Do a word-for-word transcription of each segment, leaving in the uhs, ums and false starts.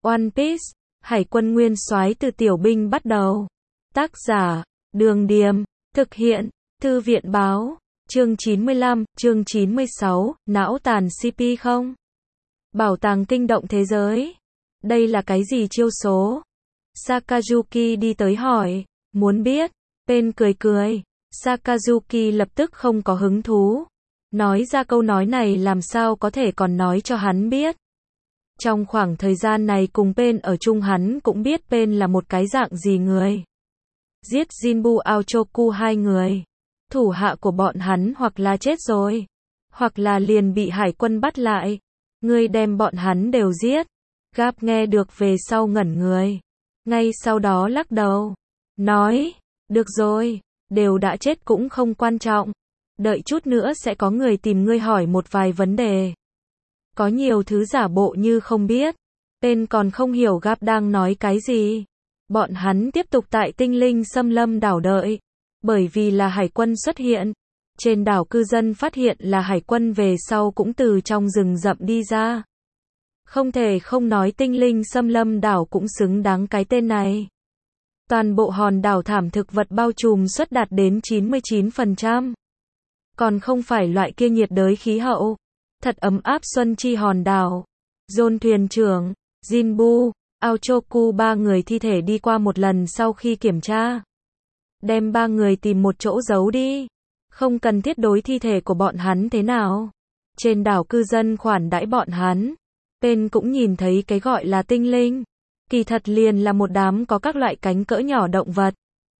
One Piece, Hải quân nguyên soái từ tiểu binh bắt đầu. Tác giả, Đường Điềm, thực hiện, Thư viện Báo, chương chín mươi lăm, chương chín mươi sáu, não tàn xê pê không? Bảo tàng kinh động thế giới. Đây là cái gì chiêu số? Sakazuki đi tới hỏi, muốn biết. Pain cười cười. Sakazuki lập tức không có hứng thú. Nói ra câu nói này làm sao có thể còn nói cho hắn biết. Trong khoảng thời gian này cùng Pain ở chung hắn cũng biết Pain là một cái dạng gì người. Giết Jinbu Aochoku hai người. Thủ hạ của bọn hắn hoặc là chết rồi, hoặc là liền bị hải quân bắt lại. Ngươi đem bọn hắn đều giết. Gap nghe được về sau ngẩn người. Ngay sau đó lắc đầu. Nói, được rồi, đều đã chết cũng không quan trọng. Đợi chút nữa sẽ có người tìm ngươi hỏi một vài vấn đề. Có nhiều thứ giả bộ như không biết. Tên còn không hiểu Gap đang nói cái gì. Bọn hắn tiếp tục tại tinh linh xâm lâm đảo đợi. Bởi vì là hải quân xuất hiện. Trên đảo cư dân phát hiện là hải quân về sau cũng từ trong rừng rậm đi ra. Không thể không nói tinh linh xâm lâm đảo cũng xứng đáng cái tên này. Toàn bộ hòn đảo thảm thực vật bao trùm suất đạt đến chín mươi chín phần trăm. Còn không phải loại kia nhiệt đới khí hậu. Thật ấm áp xuân chi hòn đảo. John thuyền trưởng, Jinbu, Aochoku ba người thi thể đi qua một lần sau khi kiểm tra. Đem ba người tìm một chỗ giấu đi. Không cần thiết đối thi thể của bọn hắn thế nào. Trên đảo cư dân khoản đãi bọn hắn. Pain cũng nhìn thấy cái gọi là tinh linh. Kỳ thật liền là một đám có các loại cánh cỡ nhỏ động vật.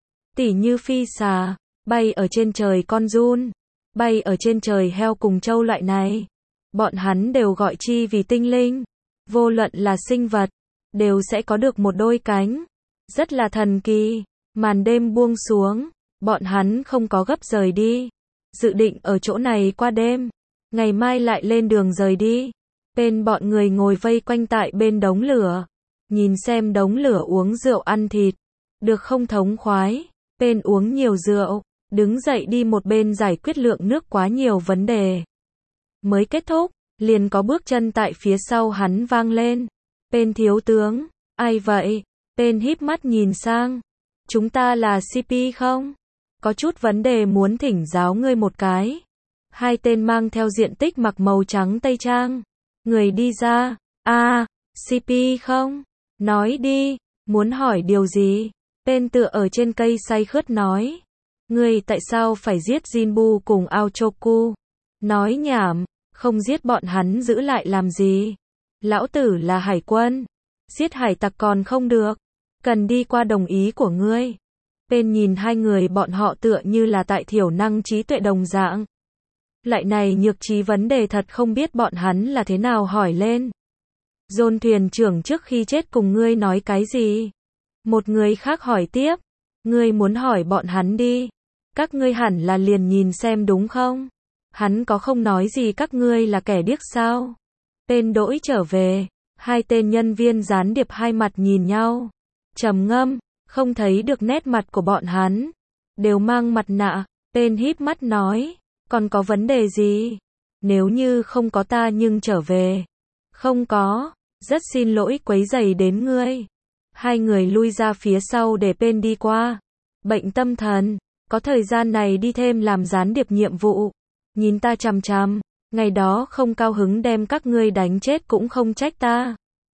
Tỉ như phi xà, bay ở trên trời con giun, bay ở trên trời heo cùng trâu loại này. Bọn hắn đều gọi chi vì tinh linh. Vô luận là sinh vật, đều sẽ có được một đôi cánh. Rất là thần kỳ. Màn đêm buông xuống, bọn hắn không có gấp rời đi. Dự định ở chỗ này qua đêm. Ngày mai lại lên đường rời đi. Bên bọn người ngồi vây quanh tại bên đống lửa. Nhìn xem đống lửa uống rượu ăn thịt. Được không thống khoái. Bên uống nhiều rượu. Đứng dậy đi một bên giải quyết lượng nước quá nhiều vấn đề. Mới kết thúc, liền có bước chân tại phía sau hắn vang lên. Bên thiếu tướng, ai vậy? Bên híp mắt nhìn sang. Chúng ta là xê pê không? Có chút vấn đề muốn thỉnh giáo ngươi một cái. Hai tên mang theo diện tích mặc màu trắng tây trang. Người đi ra. A, à, xê pê không? Nói đi, muốn hỏi điều gì? Bên tựa ở trên cây say khướt nói. Ngươi tại sao phải giết Jinbu cùng Aochoku? Nói nhảm, không giết bọn hắn giữ lại làm gì? Lão tử là hải quân. Giết hải tặc còn không được. Cần đi qua đồng ý của ngươi. Bên nhìn hai người bọn họ tựa như là tại thiểu năng trí tuệ đồng dạng. Lại này nhược trí vấn đề thật không biết bọn hắn là thế nào hỏi lên. John thuyền trưởng trước khi chết cùng ngươi nói cái gì? Một người khác hỏi tiếp. Ngươi muốn hỏi bọn hắn đi. Các ngươi hẳn là liền nhìn xem đúng không? Hắn có không nói gì các ngươi là kẻ điếc sao? Tên đỗi trở về. Hai tên nhân viên gián điệp hai mặt nhìn nhau. Trầm ngâm, không thấy được nét mặt của bọn hắn. Đều mang mặt nạ. Tên híp mắt nói. Còn có vấn đề gì? Nếu như không có ta nhưng trở về. Không có. Rất xin lỗi quấy rầy đến ngươi. Hai người lui ra phía sau để Pain đi qua. Bệnh tâm thần. Có thời gian này đi thêm làm gián điệp nhiệm vụ. Nhìn ta chằm chằm. Ngày đó không cao hứng đem các ngươi đánh chết cũng không trách ta.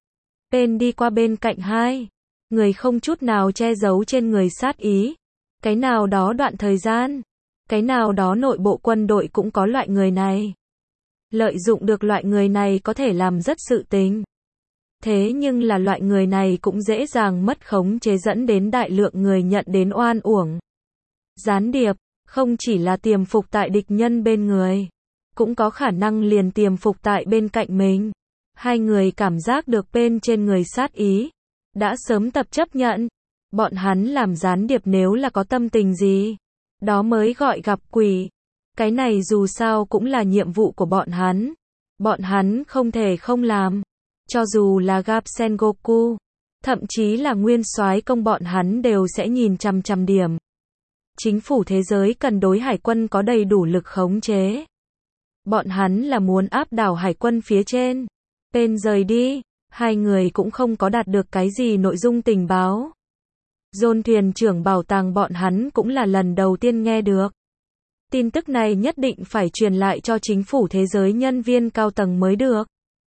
Pain đi qua bên cạnh hai. Người không chút nào che giấu trên người sát ý. Cái nào đó đoạn thời gian. Cái nào đó nội bộ quân đội cũng có loại người này. Lợi dụng được loại người này có thể làm rất sự tình. Thế nhưng là loại người này cũng dễ dàng mất khống chế dẫn đến đại lượng người nhận đến oan uổng. Gián điệp, không chỉ là tiềm phục tại địch nhân bên người. Cũng có khả năng liền tiềm phục tại bên cạnh mình. Hai người cảm giác được bên trên người sát ý. Đã sớm tập chấp nhận. Bọn hắn làm gián điệp nếu là có tâm tình gì. Đó mới gọi gặp quỷ. Cái này dù sao cũng là nhiệm vụ của bọn hắn. Bọn hắn không thể không làm. Cho dù là Gap Sengoku. Thậm chí là nguyên soái công bọn hắn đều sẽ nhìn chằm chằm điểm. Chính phủ thế giới cần đối hải quân có đầy đủ lực khống chế. Bọn hắn là muốn áp đảo hải quân phía trên. Pain rời đi. Hai người cũng không có đạt được cái gì nội dung tình báo. John thuyền trưởng bảo tàng bọn hắn cũng là lần đầu tiên nghe được. Tin tức này nhất định phải truyền lại cho chính phủ thế giới nhân viên cao tầng mới được.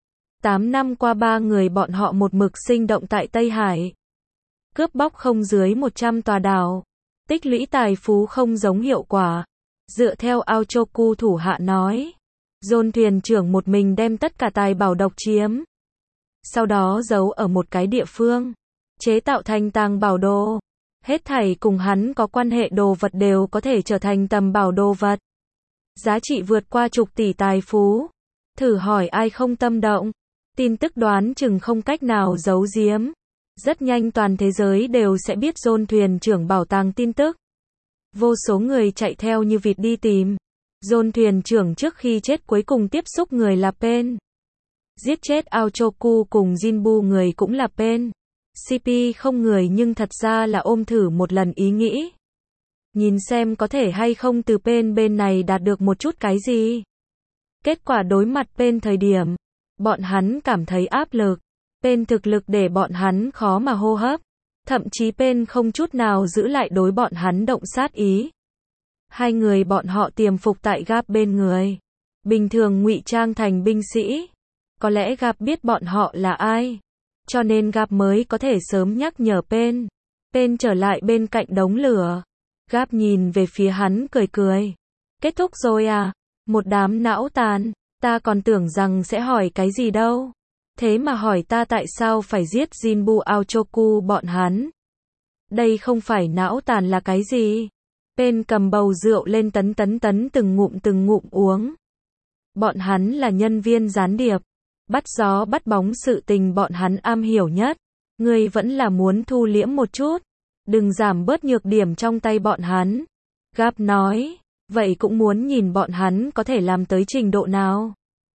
Tám năm qua ba người bọn họ một mực sinh động tại Tây Hải. Cướp bóc không dưới một trăm tòa đảo. Tích lũy tài phú không giống hiệu quả. Dựa theo Aochoku thủ hạ nói. John thuyền trưởng một mình đem tất cả tài bảo độc chiếm. Sau đó giấu ở một cái địa phương. Chế tạo thành tàng bảo đồ. Hết thảy cùng hắn có quan hệ đồ vật đều có thể trở thành tầm bảo đồ vật. Giá trị vượt qua chục tỷ tài phú. Thử hỏi ai không tâm động. Tin tức đoán chừng không cách nào giấu giếm. Rất nhanh toàn thế giới đều sẽ biết John thuyền trưởng bảo tàng tin tức. Vô số người chạy theo như vịt đi tìm. John thuyền trưởng trước khi chết cuối cùng tiếp xúc người là Pen. Giết chết Aochoku cùng Jinbu người cũng là Pen. xê pê không người nhưng thật ra là ôm thử một lần ý nghĩ. Nhìn xem có thể hay không từ Pen bên này đạt được một chút cái gì. Kết quả đối mặt Pen thời điểm, bọn hắn cảm thấy áp lực. Pen thực lực để bọn hắn khó mà hô hấp. Thậm chí Pen không chút nào giữ lại đối bọn hắn động sát ý. Hai người bọn họ tiềm phục tại Gap bên người. Bình thường ngụy trang thành binh sĩ. Có lẽ Gap biết bọn họ là ai. Cho nên Gap mới có thể sớm nhắc nhở Pen. Pen trở lại bên cạnh đống lửa. Gap nhìn về phía hắn cười cười. Kết thúc rồi à? Một đám não tàn. Ta còn tưởng rằng sẽ hỏi cái gì đâu. Thế mà hỏi ta tại sao phải giết Jinbu Aochoku bọn hắn. Đây không phải não tàn là cái gì? Pen cầm bầu rượu lên tấn tấn tấn từng ngụm từng ngụm uống. Bọn hắn là nhân viên gián điệp. Bắt gió bắt bóng sự tình bọn hắn am hiểu nhất. Ngươi vẫn là muốn thu liễm một chút. Đừng giảm bớt nhược điểm trong tay bọn hắn. Gap nói. Vậy cũng muốn nhìn bọn hắn có thể làm tới trình độ nào.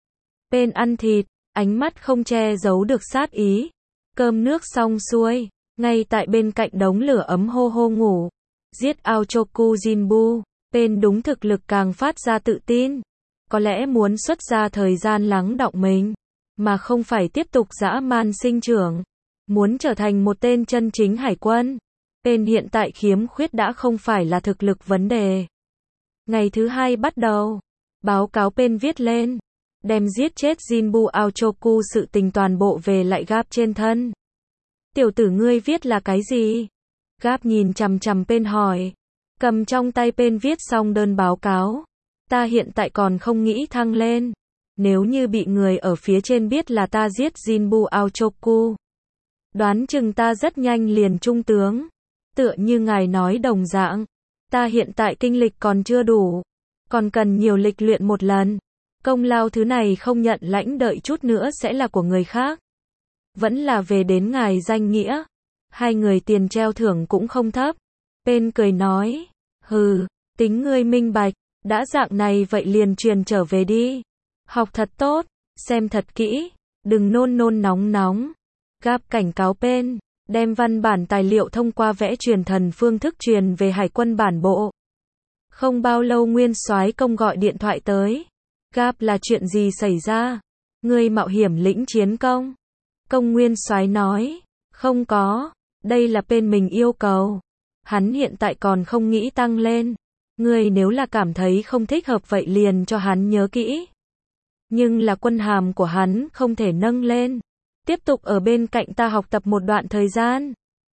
Pen ăn thịt. Ánh mắt không che giấu được sát ý. Cơm nước xong xuôi. Ngay tại bên cạnh đống lửa ấm hô hô ngủ. Giết Aochoku Jinbu. Pen đúng thực lực càng phát ra tự tin. Có lẽ muốn xuất ra thời gian lắng đọng mình. Mà không phải tiếp tục dã man sinh trưởng. Muốn trở thành một tên chân chính hải quân. Pen hiện tại khiếm khuyết đã không phải là thực lực vấn đề. Ngày thứ hai bắt đầu. Báo cáo Pen viết lên. Đem giết chết Jinbu Aochoku sự tình toàn bộ về lại Gap trên thân. Tiểu tử ngươi viết là cái gì? Gap nhìn chằm chằm Pen hỏi. Cầm trong tay Pen viết xong đơn báo cáo. Ta hiện tại còn không nghĩ thăng lên. Nếu như bị người ở phía trên biết là ta giết Jinbu Aochoku. Đoán chừng ta rất nhanh liền trung tướng. Tựa như ngài nói đồng dạng. Ta hiện tại kinh lịch còn chưa đủ. Còn cần nhiều lịch luyện một lần. Công lao thứ này không nhận lãnh đợi chút nữa sẽ là của người khác. Vẫn là về đến ngài danh nghĩa. Hai người tiền treo thưởng cũng không thấp. Pen cười nói. Hừ, tính ngươi minh bạch. Đã dạng này vậy liền truyền trở về đi. Học thật tốt. Xem thật kỹ. Đừng nôn nôn nóng nóng. Gap cảnh cáo Pen. Đem văn bản tài liệu thông qua vẽ truyền thần phương thức truyền về hải quân bản bộ. Không bao lâu Nguyên soái công gọi điện thoại tới. Gap là chuyện gì xảy ra? Ngươi mạo hiểm lĩnh chiến công? Công Nguyên soái nói. Không có. Đây là Pen mình yêu cầu. Hắn hiện tại còn không nghĩ tăng lên. Ngươi nếu là cảm thấy không thích hợp vậy liền cho hắn nhớ kỹ. Nhưng là quân hàm của hắn không thể nâng lên. Tiếp tục ở bên cạnh ta học tập một đoạn thời gian.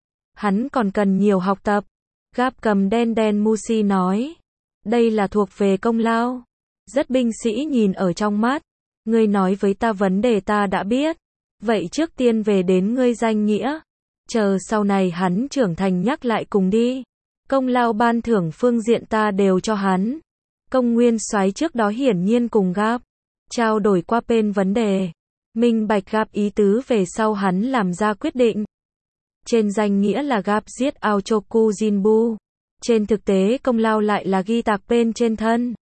Hắn còn cần nhiều học tập. Gap cầm đen đen Mushi nói. Đây là thuộc về công lao. Rất binh sĩ nhìn ở trong mắt. Ngươi nói với ta vấn đề ta đã biết. Vậy trước tiên về đến ngươi danh nghĩa. Chờ sau này hắn trưởng thành nhắc lại cùng đi. Công lao ban thưởng phương diện ta đều cho hắn. Công Nguyên soái trước đó hiển nhiên cùng Gap trao đổi qua Pen vấn đề. Minh bạch Gap ý tứ về sau hắn làm ra quyết định. Trên danh nghĩa là Gap giết Aochoku Jinbu. Trên thực tế công lao lại là ghi tạc Pen trên thân.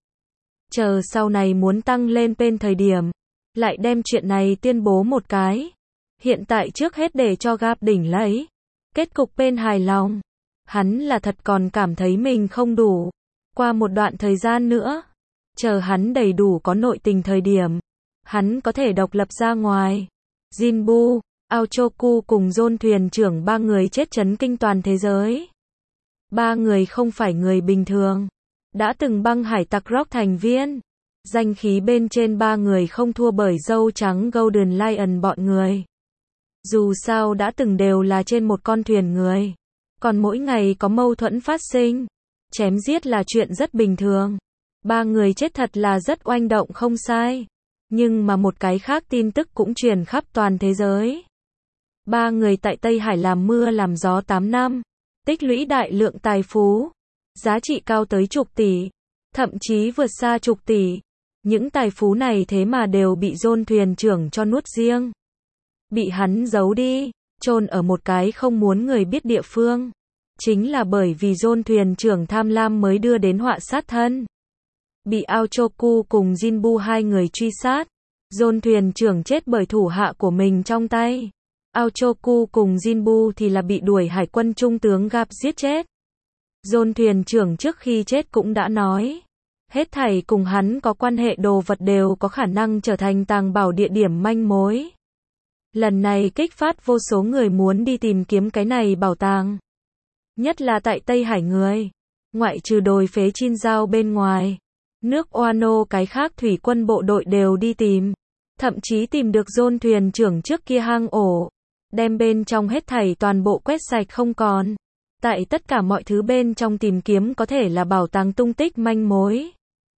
Chờ sau này muốn tăng lên Pen thời điểm. Lại đem chuyện này tuyên bố một cái. Hiện tại trước hết để cho Gap đỉnh lấy. Kết cục Pen hài lòng. Hắn là thật còn cảm thấy mình không đủ. Qua một đoạn thời gian nữa. Chờ hắn đầy đủ có nội tình thời điểm. Hắn có thể độc lập ra ngoài. Jinbu, Aochoku cùng John thuyền trưởng ba người chết chấn kinh toàn thế giới. Ba người không phải người bình thường. Đã từng băng hải tặc Rock thành viên. Danh khí bên trên ba người không thua bởi dâu trắng Golden Lion bọn người. Dù sao đã từng đều là trên một con thuyền người. Còn mỗi ngày có mâu thuẫn phát sinh. Chém giết là chuyện rất bình thường. Ba người chết thật là rất oanh động không sai. Nhưng mà một cái khác tin tức cũng truyền khắp toàn thế giới. Ba người tại Tây Hải làm mưa làm gió tám năm. Tích lũy đại lượng tài phú. Giá trị cao tới chục tỷ. Thậm chí vượt xa chục tỷ. Những tài phú này thế mà đều bị John thuyền trưởng cho nuốt riêng. Bị hắn giấu đi, chôn ở một cái không muốn người biết địa phương. Chính là bởi vì John thuyền trưởng tham lam mới đưa đến họa sát thân. Bị Aochoku cùng Jinbu hai người truy sát. John thuyền trưởng chết bởi thủ hạ của mình trong tay. Aochoku cùng Jinbu thì là bị đuổi hải quân trung tướng Garp giết chết. John thuyền trưởng trước khi chết cũng đã nói. Hết thảy cùng hắn có quan hệ đồ vật đều có khả năng trở thành tàng bảo địa điểm manh mối. Lần này kích phát vô số người muốn đi tìm kiếm cái này bảo tàng. Nhất là tại Tây Hải người. Ngoại trừ đồi phế Chin Giao bên ngoài. Nước Wano cái khác thủy quân bộ đội đều đi tìm. Thậm chí tìm được John thuyền trưởng trước kia hang ổ. Đem bên trong hết thảy toàn bộ quét sạch không còn. Tại tất cả mọi thứ bên trong tìm kiếm có thể là bảo tàng tung tích manh mối.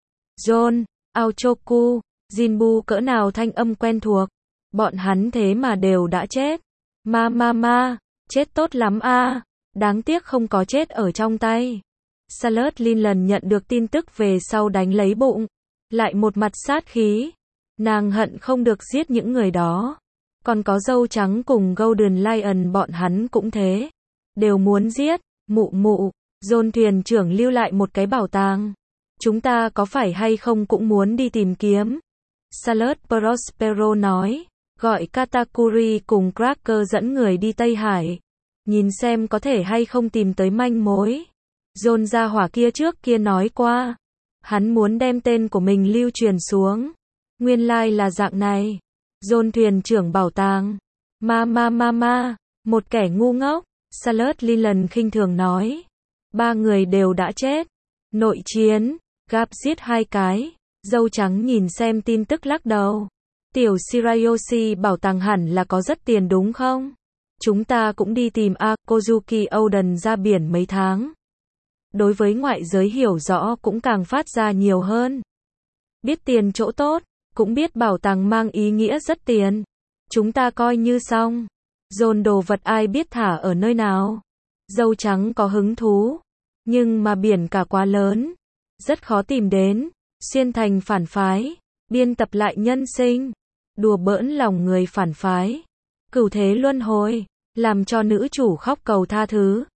John, Aochoku, Jinbu cỡ nào thanh âm quen thuộc. Bọn hắn thế mà đều đã chết. Ma ma ma, chết tốt lắm a. Đáng tiếc không có chết ở trong tay. Charlotte Linland nhận được tin tức về sau đánh lấy bụng. Lại một mặt sát khí. Nàng hận không được giết những người đó. Còn có dâu trắng cùng Golden Lion bọn hắn cũng thế. Đều muốn giết. Mụ mụ, John thuyền trưởng lưu lại một cái bảo tàng. Chúng ta có phải hay không cũng muốn đi tìm kiếm. Charlotte Prospero nói. Gọi Katakuri cùng Cracker dẫn người đi Tây Hải. Nhìn xem có thể hay không tìm tới manh mối. John gia hỏa kia trước kia nói qua. Hắn muốn đem tên của mình lưu truyền xuống. Nguyên lai là dạng này. John thuyền trưởng bảo tàng. Ma ma ma ma. Một kẻ ngu ngốc. Charlotte Linland khinh thường nói. Ba người đều đã chết. Nội chiến. Garp giết hai cái. Dâu trắng nhìn xem tin tức lắc đầu. Tiểu Shirayoshi bảo tàng hẳn là có rất tiền đúng không? Chúng ta cũng đi tìm A. Kozuki Oden ra biển mấy tháng. Đối với ngoại giới hiểu rõ cũng càng phát ra nhiều hơn. Biết tiền chỗ tốt, cũng biết bảo tàng mang ý nghĩa rất tiền. Chúng ta coi như xong. Dồn đồ vật ai biết thả ở nơi nào. Dâu trắng có hứng thú. Nhưng mà biển cả quá lớn. Rất khó tìm đến. Xuyên thành phản phái. Biên tập lại nhân sinh. Đùa bỡn lòng người phản phái. Cửu thế luân hồi. Làm cho nữ chủ khóc cầu tha thứ.